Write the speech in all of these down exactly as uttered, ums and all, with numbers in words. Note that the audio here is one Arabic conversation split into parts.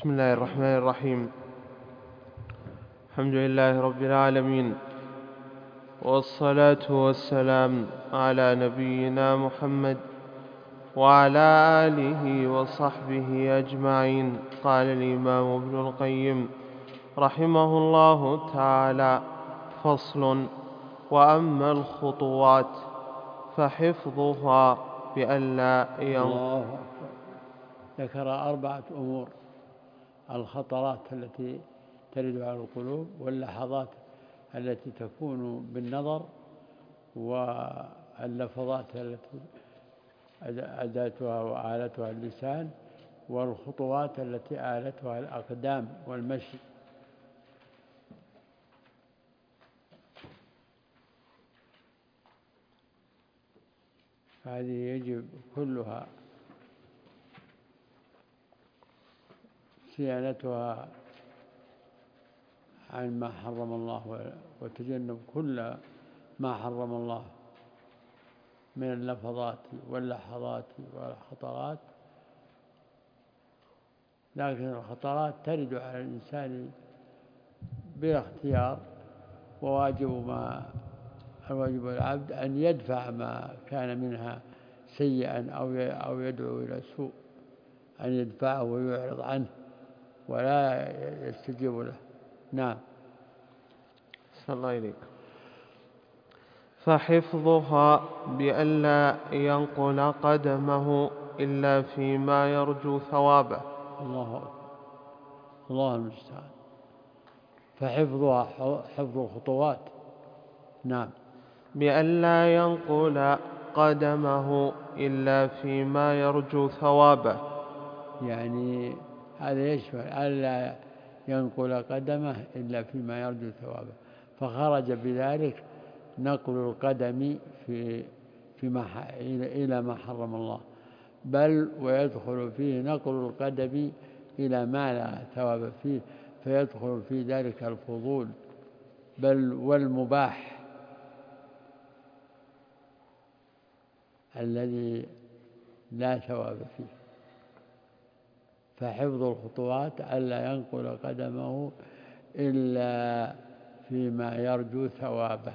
بسم الله الرحمن الرحيم. الحمد لله رب العالمين، والصلاة والسلام على نبينا محمد وعلى آله وصحبه أجمعين. قال الإمام ابن القيم رحمه الله تعالى: فصل: وأما الخطوات فحفظها بألا الله ذكر أربعة أمور: الخطرات التي ترد على القلوب، واللحظات التي تكون بالنظر، واللفظات التي أداتها وآلتها اللسان، والخطوات التي آلتها الأقدام والمشي. هذه يجب كلها صيانتها عن ما حرم الله، وتجنب كل ما حرم الله من اللفظات واللحظات والخطرات. لكن الخطرات ترد على الإنسان بلا اختيار، وواجب ما الواجب العبد أن يدفع ما كان منها سيئا أو يدعو إلى سوء، أن يدفعه ويعرض عنه ولا يستجيب له. نعم. صلى الله عليك. فحفظها بألا ينقل قدمه إلا فيما يرجو ثوابه. الله أكبر، الله المستعان. فحفظها حفظ الخطوات. نعم. بألا ينقل قدمه إلا فيما يرجو ثوابه، يعني هذا يشمل ألا ينقل قدمه إلا فيما يرجو ثوابه، فخرج بذلك نقل القدم في فيما إلى ما حرم الله، بل ويدخل فيه نقل القدم إلى ما لا ثواب فيه، فيدخل في ذلك الفضول بل والمباح الذي لا ثواب فيه. فحفظ الخطوات ألا ينقل قدمه إلا فيما يرجو ثوابه،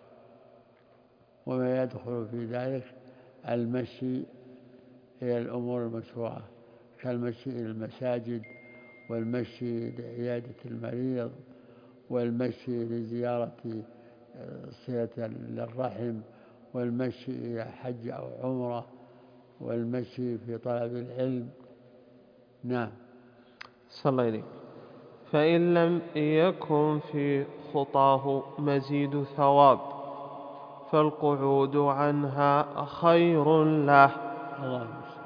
وما يدخل في ذلك المشي إلى الأمور المشروعة، كالمشي إلى المساجد، والمشي لعيادة المريض، والمشي لزيارة صلة للرحم، والمشي إلى حج أو عمرة، والمشي في طلب العلم. نعم. صلى الله عليه. فإن لم يكن في خطاه مزيد ثواب فالقعود عنها خير له. الله.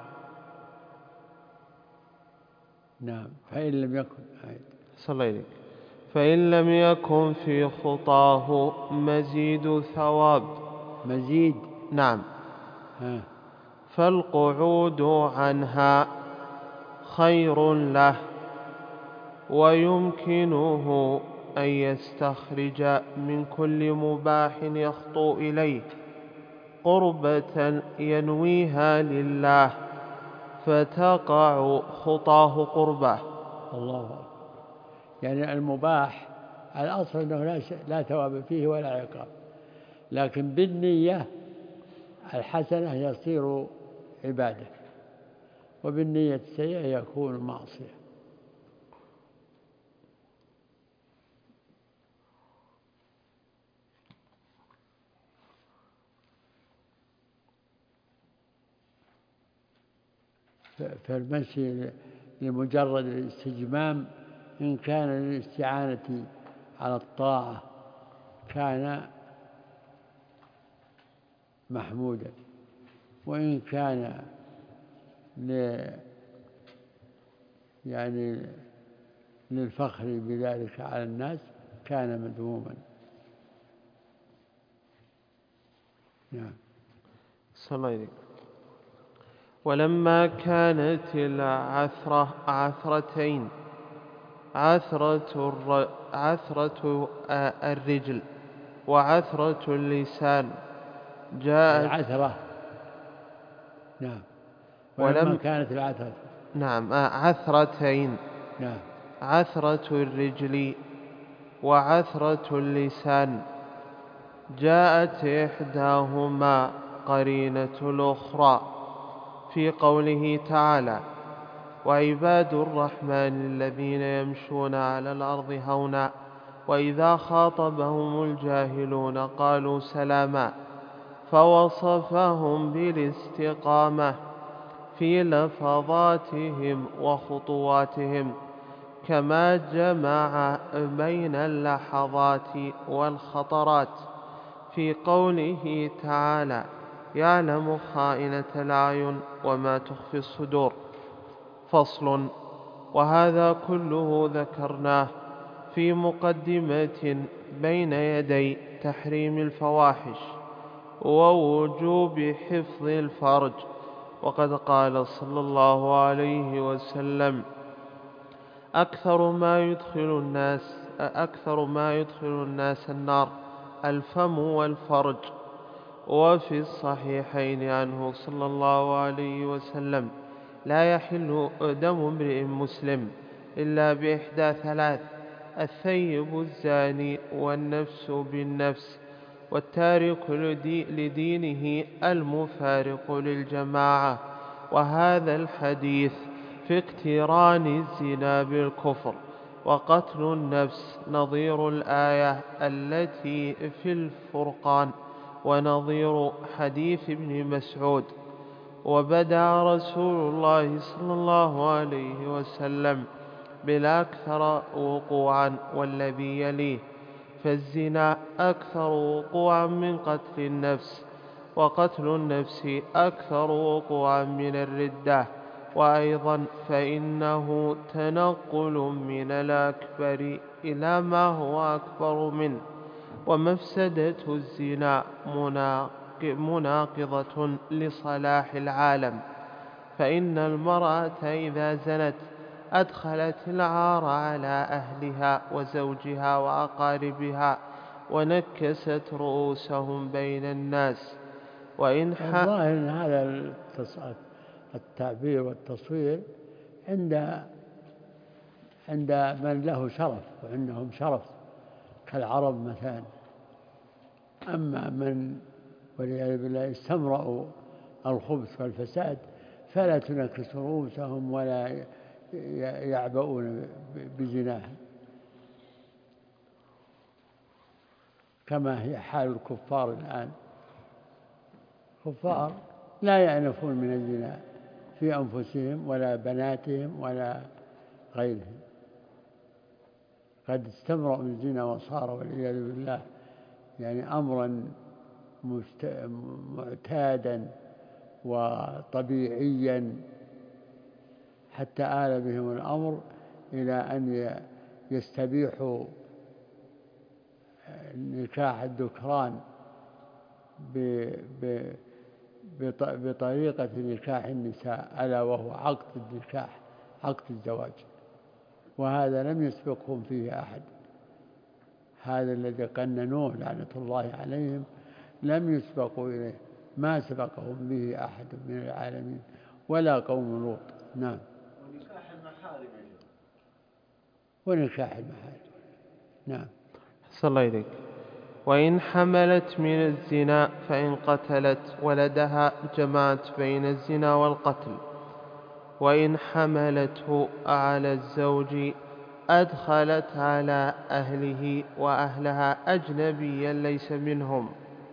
نعم. فإن لم يكن صلى الله عليه. فإن لم يكن في خطاه مزيد ثواب مزيد نعم ها. فالقعود عنها خير له، ويمكنه أن يستخرج من كل مباح يخطو إليه قربة ينويها لله فتقع خطاه قربة. الله أكبر. يعني المباح الأصل أنه لا ثواب فيه ولا عقاب، لكن بالنية الحسنة يصير عبادة، وبالنية السيئة يكون معصية. فالمشي لمجرد الاستجمام إن كان للاستعانة على الطاعة كان محمودا، وإن كان ل يعني للفخر بذلك على الناس كان مذموما. نعم. صلى الله عليه. ولما كانت العثرة عثرتين، عثرة, الر... عثرة الرجل وعثرة اللسان، جاءت العثرة. نعم. ولم ولما كانت العثرة نعم عثرتين نعم. عثرة الرجل وعثرة اللسان، جاءت إحداهما قرينة الأخرى في قوله تعالى: وعباد الرحمن الذين يمشون على الأرض هونا وإذا خاطبهم الجاهلون قالوا سلاما، فوصفهم بالاستقامة في لفظاتهم وخطواتهم، كما جمع بين اللحظات والخطرات في قوله تعالى: يعلم خائنة الأعين وما تخفي الصدور. فصل. وهذا كله ذكرناه في مقدمة بين يدي تحريم الفواحش ووجوب حفظ الفرج. وقد قال صلى الله عليه وسلم: أكثر ما يدخل الناس أكثر ما يدخل الناس النار الفم والفرج. وفي الصحيحين عنه صلى الله عليه وسلم: لا يحل دم امرئ مسلم إلا بإحدى ثلاث: الثيب الزاني والنفس بالنفس والتارك لدينه المفارق للجماعة. وهذا الحديث في اقتران الزنا بالكفر وقتل النفس نظير الآية التي في الفرقان ونظير حديث ابن مسعود: وبدأ رسول الله صلى الله عليه وسلم بالأكثر وقوعا والذي يليه، فالزنا أكثر وقوعا من قتل النفس، وقتل النفس أكثر وقوعا من الردة، وأيضا فإنه تنقل من الأكبر إلى ما هو أكبر منه. ومفسدة الزنا مناقضة لصلاح العالم، فإن المرأة إذا زنت أدخلت العار على أهلها وزوجها وأقاربها ونكست رؤوسهم بين الناس. وإن الظاهر أن هذا التعبير والتصوير عند عند من له شرف وعندهم شرف كالعرب مثلا. أما من والعياذ بالله استمرأوا الخبث والفساد فلا تنكس رؤوسهم ولا يعبؤون بزناهم، كما هي حال الكفار الآن. كفار لا يأنفون من الزنا في أنفسهم ولا بناتهم ولا غيرهم، قد استمرأوا من الزنا وصار والعياذ بالله يعني أمرا معتادا وطبيعيا، حتى آل بهم الأمر إلى أن يستبيحوا نكاح الذكران بطريقة نكاح النساء، ألا وهو عقد النكاح، عقد الزواج، وهذا لم يسبقهم فيه أحد. هذا الذي قننوه لعنة الله عليهم لم يسبقوا إليه، ما سبقهم به أحد من العالمين ولا قوم لوط. نعم. ونكاح المحارم يجب. ونكاح المحارم. نعم. صلى الله عليك. وإن حملت من الزنا فإن قتلت ولدها جمعت بين الزنا والقتل. وإن حملته على الزوج أدخلت على أهله وأهلها أجنبيا ليس منهم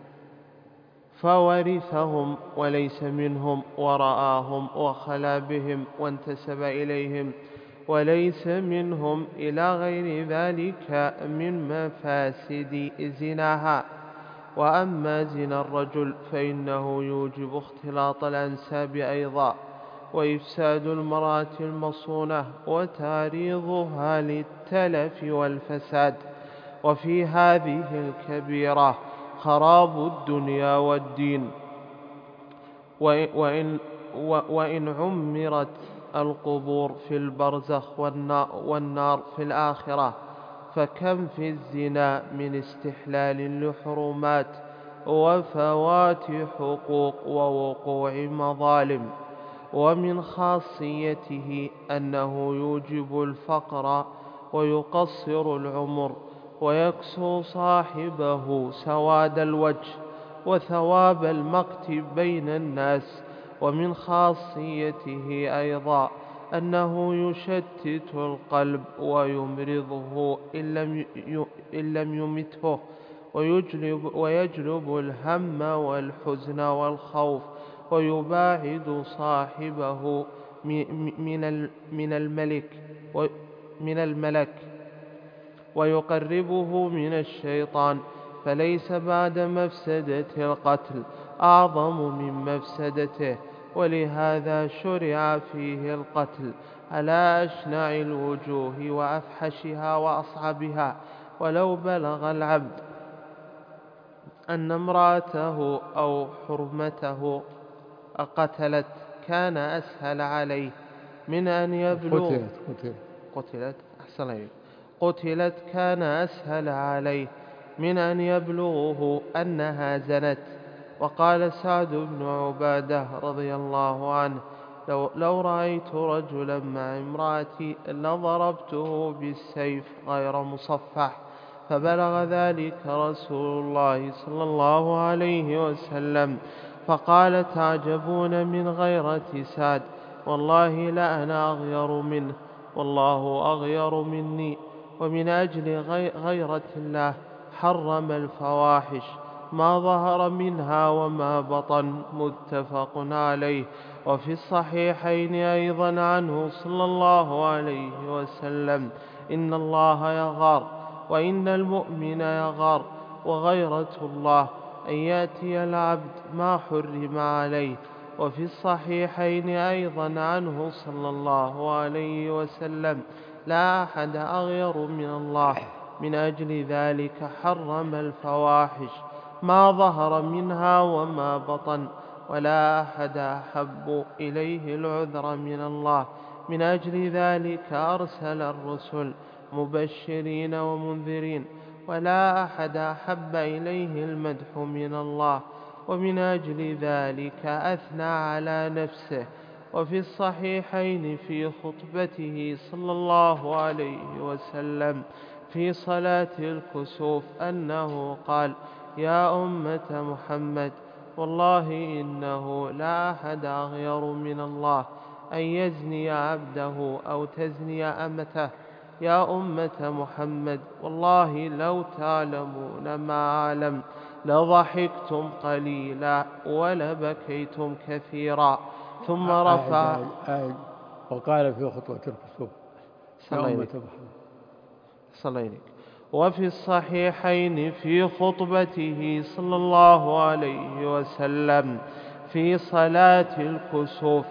فورثهم وليس منهم ورآهم وخلا بهم وانتسب إليهم وليس منهم إلى غير ذلك من مفاسد زناها. وأما زنا الرجل فإنه يوجب اختلاط الأنساب أيضا، وإفساد المرأة المصونة وتعريضها للتلف والفساد، وفي هذه الكبيرة خراب الدنيا والدين. وإن, وإن عمرت القبور في البرزخ والنار في الآخرة فكم في الزنا من استحلال لحرمات وفوات حقوق ووقوع مظالم. ومن خاصيته أنه يوجب الفقر ويقصر العمر ويكسو صاحبه سواد الوجه وثواب المقت بين الناس. ومن خاصيته أيضا أنه يشتت القلب ويمرضه إن لم إن لم يمته، ويجلب, ويجلب الهم والحزن والخوف، ويباعد صاحبه من من الملك من الملك ويقربه من الشيطان. فليس بعد مفسدة القتل أعظم من مفسدته، ولهذا شرع فيه القتل على أشنع الوجوه وأفحشها وأصعبها. ولو بلغ العبد أن امرأته أو حرمته قتلت كان أسهل عليه من أن يبلغ قتلت قتلت قتلت أحسن عليك. قتلت كان أسهل عليه من أن يبلغه أنها زنت. وقال سعد بن عبادة رضي الله عنه: لو, لو رأيت رجلا مع امرأتي لضربته بالسيف غير مصفح. فبلغ ذلك رسول الله صلى الله عليه وسلم فقال: تعجبون من غيرة سعد، والله لأنا أغير منه، والله أغير مني. ومن أجل غيرة الله حرم الفواحش ما ظهر منها وما بطن، متفق عليه. وفي الصحيحين أيضا عنه صلى الله عليه وسلم: إن الله يغار وإن المؤمن يغار، وغيرة الله أن يأتي العبد ما حرم عليه. وفي الصحيحين أيضا عنه صلى الله عليه وسلم: لا أحد أغير من الله، من أجل ذلك حرم الفواحش ما ظهر منها وما بطن. ولا أحد أحب إليه العذر من الله، من أجل ذلك أرسل الرسل مبشرين ومنذرين. ولا أحد أحب إليه المدح من الله، ومن أجل ذلك أثنى على نفسه. وفي الصحيحين في خطبته صلى الله عليه وسلم في صلاة الكسوف أنه قال: يا أمة محمد، والله إنه لا أحد أغير من الله أن يزني عبده أو تزني أمته. يا أمة محمد، والله لو تعلمون ما أعلم لضحكتم قليلا ولبكيتم كثيرا. ثم رفع أعد أعد وقال في خطوة الكسوف: يا أمة محمد. صليني. وفي الصحيحين في خطبته صلى الله عليه وسلم في صلاة الكسوف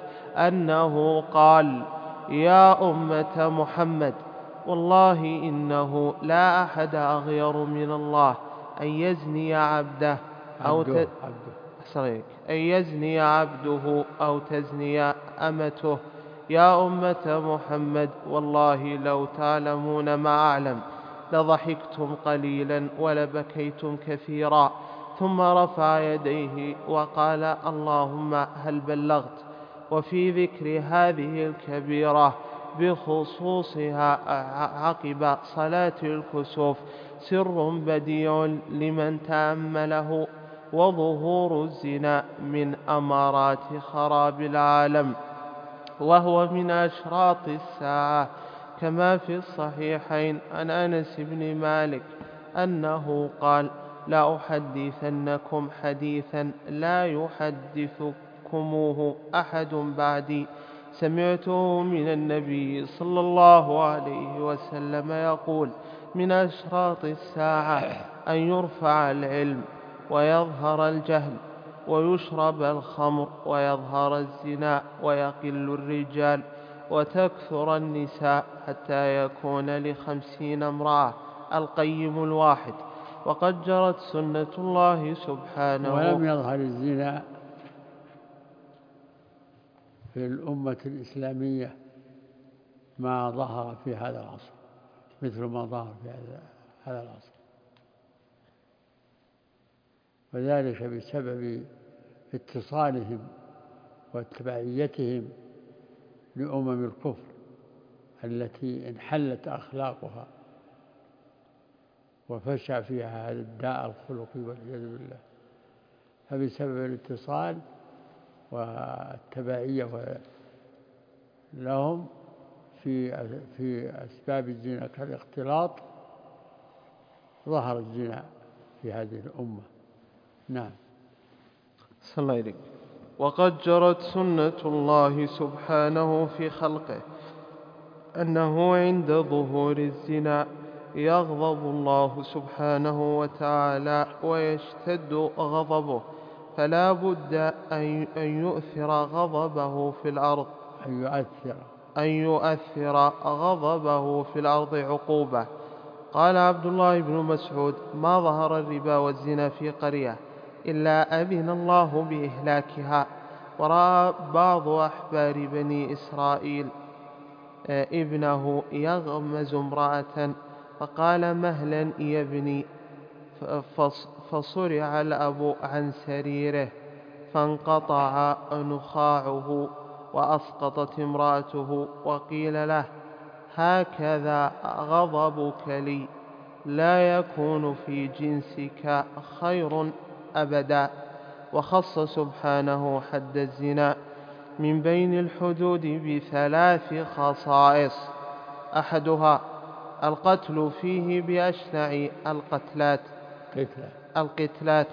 أنه قال: يا أمة محمد، والله إنه لا أحد أغير من الله أن يزني عبده أو ت... أن يزني عبده أو تزني أمته. يا أمة محمد، والله لو تعلمون ما أعلم لضحكتم قليلا ولبكيتم كثيرا. ثم رفع يديه وقال: اللهم هل بلغت؟ وفي ذكر هذه الكبيرة بخصوصها عقب صلاة الكسوف سر بديع لمن تأمله، وظهور الزنا من أمارات خراب العالم، وهو من أشراط الساعة، كما في الصحيحين عن أنس بن مالك أنه قال: لا أحدثنكم حديثا لا يحدثكموه أحد بعدي، سمعته من النبي صلى الله عليه وسلم يقول: من أشراط الساعة أن يرفع العلم ويظهر الجهل ويشرب الخمر ويظهر الزنا ويقل الرجال وتكثر النساء حتى يكون لخمسين امرأة القيم الواحد. وقد جرت سنة الله سبحانه. ولم يظهر الزنا في الأمة الإسلامية ما ظهر في هذا العصر، مثل ما ظهر في هذا العصر، وذلك بسبب اتصالهم وتبعيتهم لأمم الكفر التي انحلت أخلاقها وفشى فيها هذا الداء الخلقي والعياذ بالله. فبسبب الاتصال والتبعية لهم في في أسباب الزنا كالاختلاط ظهر الزنا في هذه الأمة. نعم. صلى الله عليه. وقد جرت سنة الله سبحانه في خلقه أنه عند ظهور الزنا يغضب الله سبحانه وتعالى ويشتد غضبه، فلا بد أن يؤثر غضبه في الأرض أن يؤثر أن يؤثر غضبه في الأرض عقوبة. قال عبد الله بن مسعود: ما ظهر الربا والزنا في قرية إلا أذن الله بإهلاكها. ورأى بعض أحبار بني إسرائيل ابنه يغمز امرأة فقال: مهلا يا ابني، فصرع الأب عن سريره فانقطع نخاعه وأسقطت امرأته، وقيل له: هكذا غضبك لي، لا يكون في جنسك خير أبدا. وخص سبحانه حد الزنا من بين الحدود بثلاث خصائص: أحدها القتل فيه بأشنع القتلات القتلات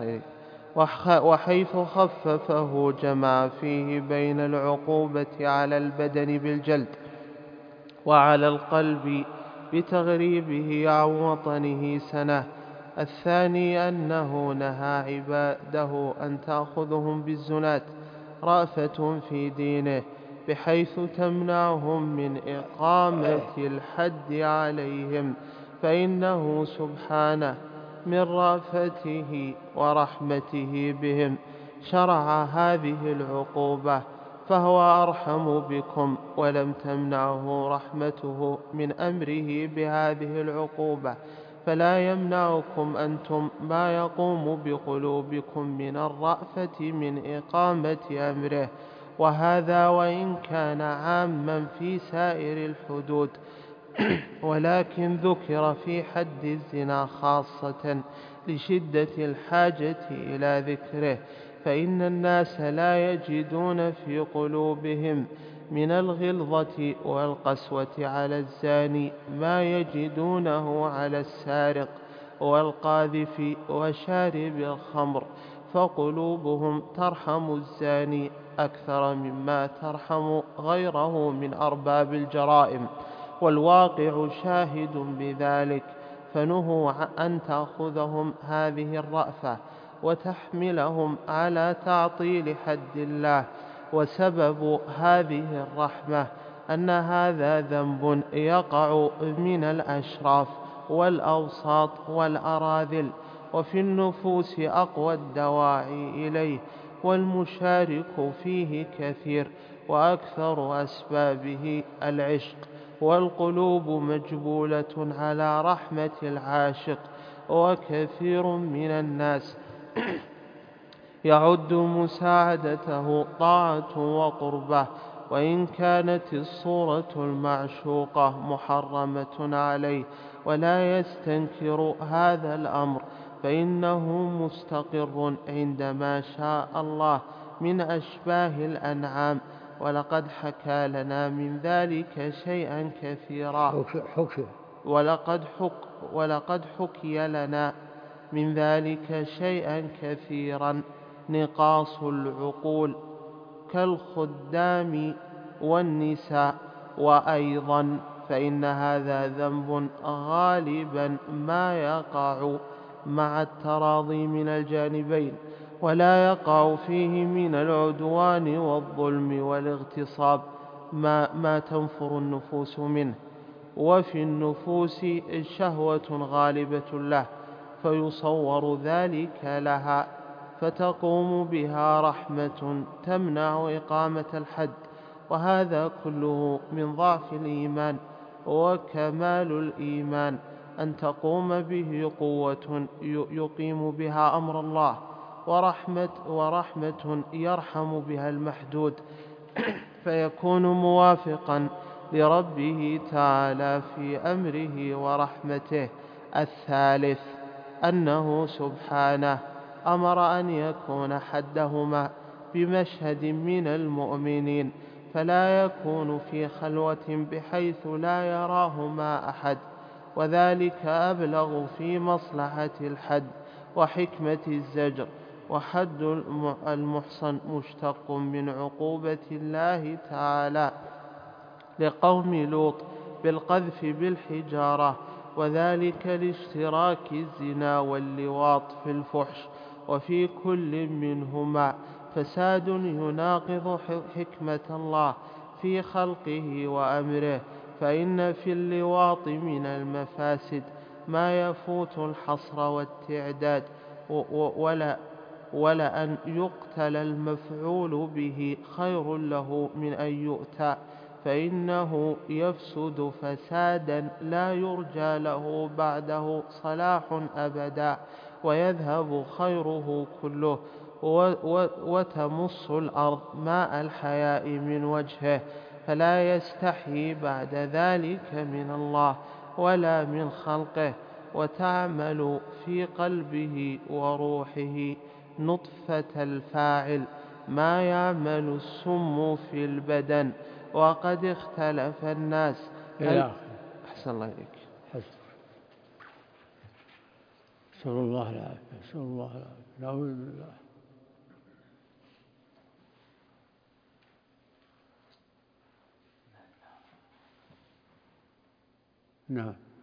وحيث خففه جمع فيه بين العقوبة على البدن بالجلد وعلى القلب بتغريبه عن وطنه سنة. الثاني أنه نهى عباده أن تأخذهم بالزنات رأفة في دينه، بحيث تمنعهم من إقامة الحد عليهم، فإنه سبحانه من رأفته ورحمته بهم شرع هذه العقوبة، فهو أرحم بكم، ولم تمنعه رحمته من أمره بهذه العقوبة، فلا يمنعكم أنتم ما يقوم بقلوبكم من الرأفة من إقامة أمره. وهذا وإن كان عاما في سائر الحدود، ولكن ذكر في حد الزنا خاصة لشدة الحاجة إلى ذكره، فإن الناس لا يجدون في قلوبهم من الغلظة والقسوة على الزاني ما يجدونه على السارق والقاذف وشارب الخمر، فقلوبهم ترحم الزاني أكثر مما ترحم غيره من أرباب الجرائم، والواقع شاهد بذلك. فنهوا أن تأخذهم هذه الرأفة وتحملهم على تعطيل حد الله، وسبب هذه الرحمة أن هذا ذنب يقع من الأشراف والأوساط والأراذل، وفي النفوس أقوى الدواعي إليه، والمشارك فيه كثير، وأكثر أسبابه العشق، والقلوب مجبولة على رحمة العاشق. وكثير من الناس يعد مساعدته طاعة وقربة، وإن كانت الصورة المعشوقة محرمة عليه، ولا يستنكر هذا الأمر، فإنه مستقر عندما شاء الله من أشباه الأنعام. ولقد حكى لنا من ذلك شيئا كثيرا ولقد, حك ولقد حكي لنا من ذلك شيئا كثيرا نقاص العقول كالخدام والنساء. وأيضا فإن هذا ذنب غالبا ما يقع مع التراضي من الجانبين، ولا يقع فيه من العدوان والظلم والاغتصاب ما, ما تنفر النفوس منه. وفي النفوس شهوة غالبة له، فيصور ذلك لها، فتقوم بها رحمة تمنع إقامة الحد. وهذا كله من ضعف الإيمان، وكمال الإيمان أن تقوم به قوة يقيم بها أمر الله، ورحمة, ورحمة يرحم بها المحدود فيكون موافقا لربه تعالى في أمره ورحمته. الثالث أنه سبحانه أمر أن يكون حدهما بمشهد من المؤمنين، فلا يكون في خلوة بحيث لا يراهما أحد، وذلك أبلغ في مصلحة الحد وحكمة الزجر. وحد المحصن مشتق من عقوبة الله تعالى لقوم لوط بالقذف بالحجارة، وذلك لاشتراك الزنا واللواط في الفحش، وفي كل منهما فساد يناقض حكمة الله في خلقه وأمره، فإن في اللواط من المفاسد ما يفوت الحصر والتعداد، ولا ولأن يقتل المفعول به خير له من أن يؤتى، فإنه يفسد فسادا لا يرجى له بعده صلاح أبدا، ويذهب خيره كله، وتمص الأرض ماء الحياء من وجهه، فلا يستحيي بعد ذلك من الله ولا من خلقه، وتعمل في قلبه وروحه نطفة الفاعل ما يعمل السم في البدن. وقد اختلف الناس هل أحسن الله إليك حسن. نسأل الله العافية، نسأل الله العافية، نعوذ بالله. نعم.